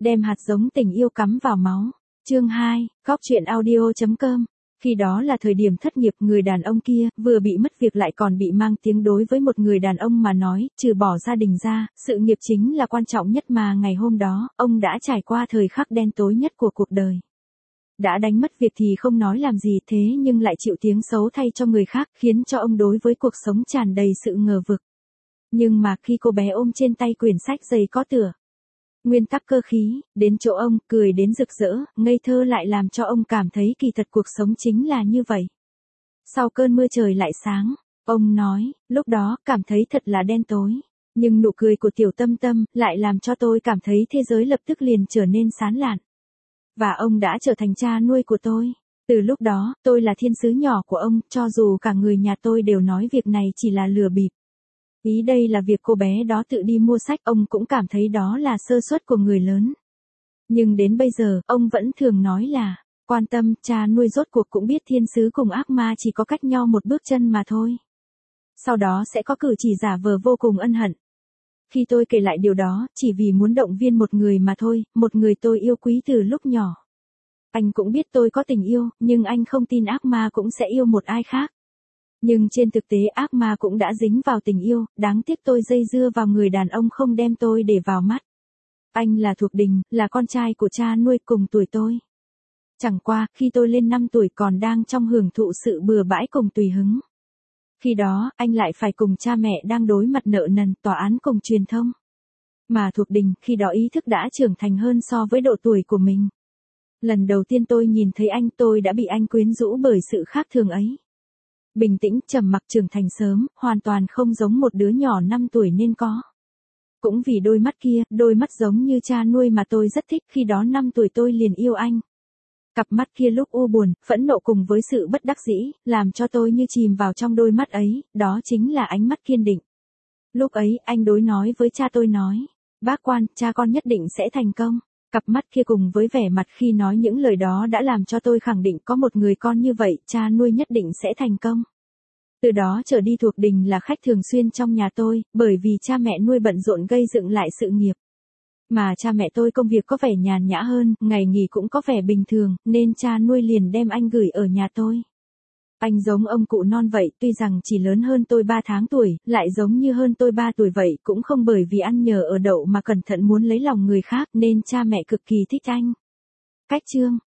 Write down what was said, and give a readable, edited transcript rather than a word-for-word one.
Đem hạt giống tình yêu cắm vào máu. Chương 2, góc truyện audio.com. Khi đó là thời điểm thất nghiệp, người đàn ông kia vừa bị mất việc lại còn bị mang tiếng. Đối với một người đàn ông mà nói, trừ bỏ gia đình ra, sự nghiệp chính là quan trọng nhất, mà ngày hôm đó, ông đã trải qua thời khắc đen tối nhất của cuộc đời. Đã đánh mất việc thì không nói làm gì, thế nhưng lại chịu tiếng xấu thay cho người khác, khiến cho ông đối với cuộc sống tràn đầy sự ngờ vực. Nhưng mà khi cô bé ôm trên tay quyển sách dày có tựa nguyên tắc cơ khí, đến chỗ ông, cười đến rực rỡ, ngây thơ lại làm cho ông cảm thấy kỳ thật cuộc sống chính là như vậy. Sau cơn mưa trời lại sáng, ông nói, lúc đó, cảm thấy thật là đen tối. Nhưng nụ cười của Tiểu Tâm Tâm lại làm cho tôi cảm thấy thế giới lập tức liền trở nên sáng lạn. Và ông đã trở thành cha nuôi của tôi. Từ lúc đó, tôi là thiên sứ nhỏ của ông, cho dù cả người nhà tôi đều nói việc này chỉ là lừa bịp. Ý đây là việc cô bé đó tự đi mua sách, ông cũng cảm thấy đó là sơ suất của người lớn. Nhưng đến bây giờ, ông vẫn thường nói là, quan tâm, cha nuôi rốt cuộc cũng biết thiên sứ cùng ác ma chỉ có cách nhau một bước chân mà thôi. Sau đó sẽ có cử chỉ giả vờ vô cùng ân hận. Khi tôi kể lại điều đó, chỉ vì muốn động viên một người mà thôi, một người tôi yêu quý từ lúc nhỏ. Anh cũng biết tôi có tình yêu, nhưng anh không tin ác ma cũng sẽ yêu một ai khác. Nhưng trên thực tế ác ma cũng đã dính vào tình yêu, đáng tiếc tôi dây dưa vào người đàn ông không đem tôi để vào mắt. Anh là Thuộc Đình, là con trai của cha nuôi cùng tuổi tôi. Chẳng qua, khi tôi lên 5 tuổi còn đang trong hưởng thụ sự bừa bãi cùng tùy hứng. Khi đó, anh lại phải cùng cha mẹ đang đối mặt nợ nần, tòa án cùng truyền thông. Mà Thuộc Đình, khi đó ý thức đã trưởng thành hơn so với độ tuổi của mình. Lần đầu tiên tôi nhìn thấy anh, tôi đã bị anh quyến rũ bởi sự khác thường ấy. Bình tĩnh, trầm mặc, trưởng thành sớm, hoàn toàn không giống một đứa nhỏ 5 tuổi nên có. Cũng vì đôi mắt kia, đôi mắt giống như cha nuôi mà tôi rất thích, khi đó 5 tuổi tôi liền yêu anh. Cặp mắt kia lúc u buồn, phẫn nộ cùng với sự bất đắc dĩ, làm cho tôi như chìm vào trong đôi mắt ấy, đó chính là ánh mắt kiên định. Lúc ấy, anh đối nói với cha tôi nói, bác Quan, cha con nhất định sẽ thành công. Cặp mắt kia cùng với vẻ mặt khi nói những lời đó đã làm cho tôi khẳng định có một người con như vậy, cha nuôi nhất định sẽ thành công. Từ đó trở đi Thuộc Đình là khách thường xuyên trong nhà tôi, bởi vì cha mẹ nuôi bận rộn gây dựng lại sự nghiệp. Mà cha mẹ tôi công việc có vẻ nhàn nhã hơn, ngày nghỉ cũng có vẻ bình thường, nên cha nuôi liền đem anh gửi ở nhà tôi. Anh giống ông cụ non vậy, tuy rằng chỉ lớn hơn tôi 3 tháng tuổi, lại giống như hơn tôi 3 tuổi vậy, cũng không bởi vì ăn nhờ ở đậu mà cẩn thận muốn lấy lòng người khác, nên cha mẹ cực kỳ thích anh. Cách chương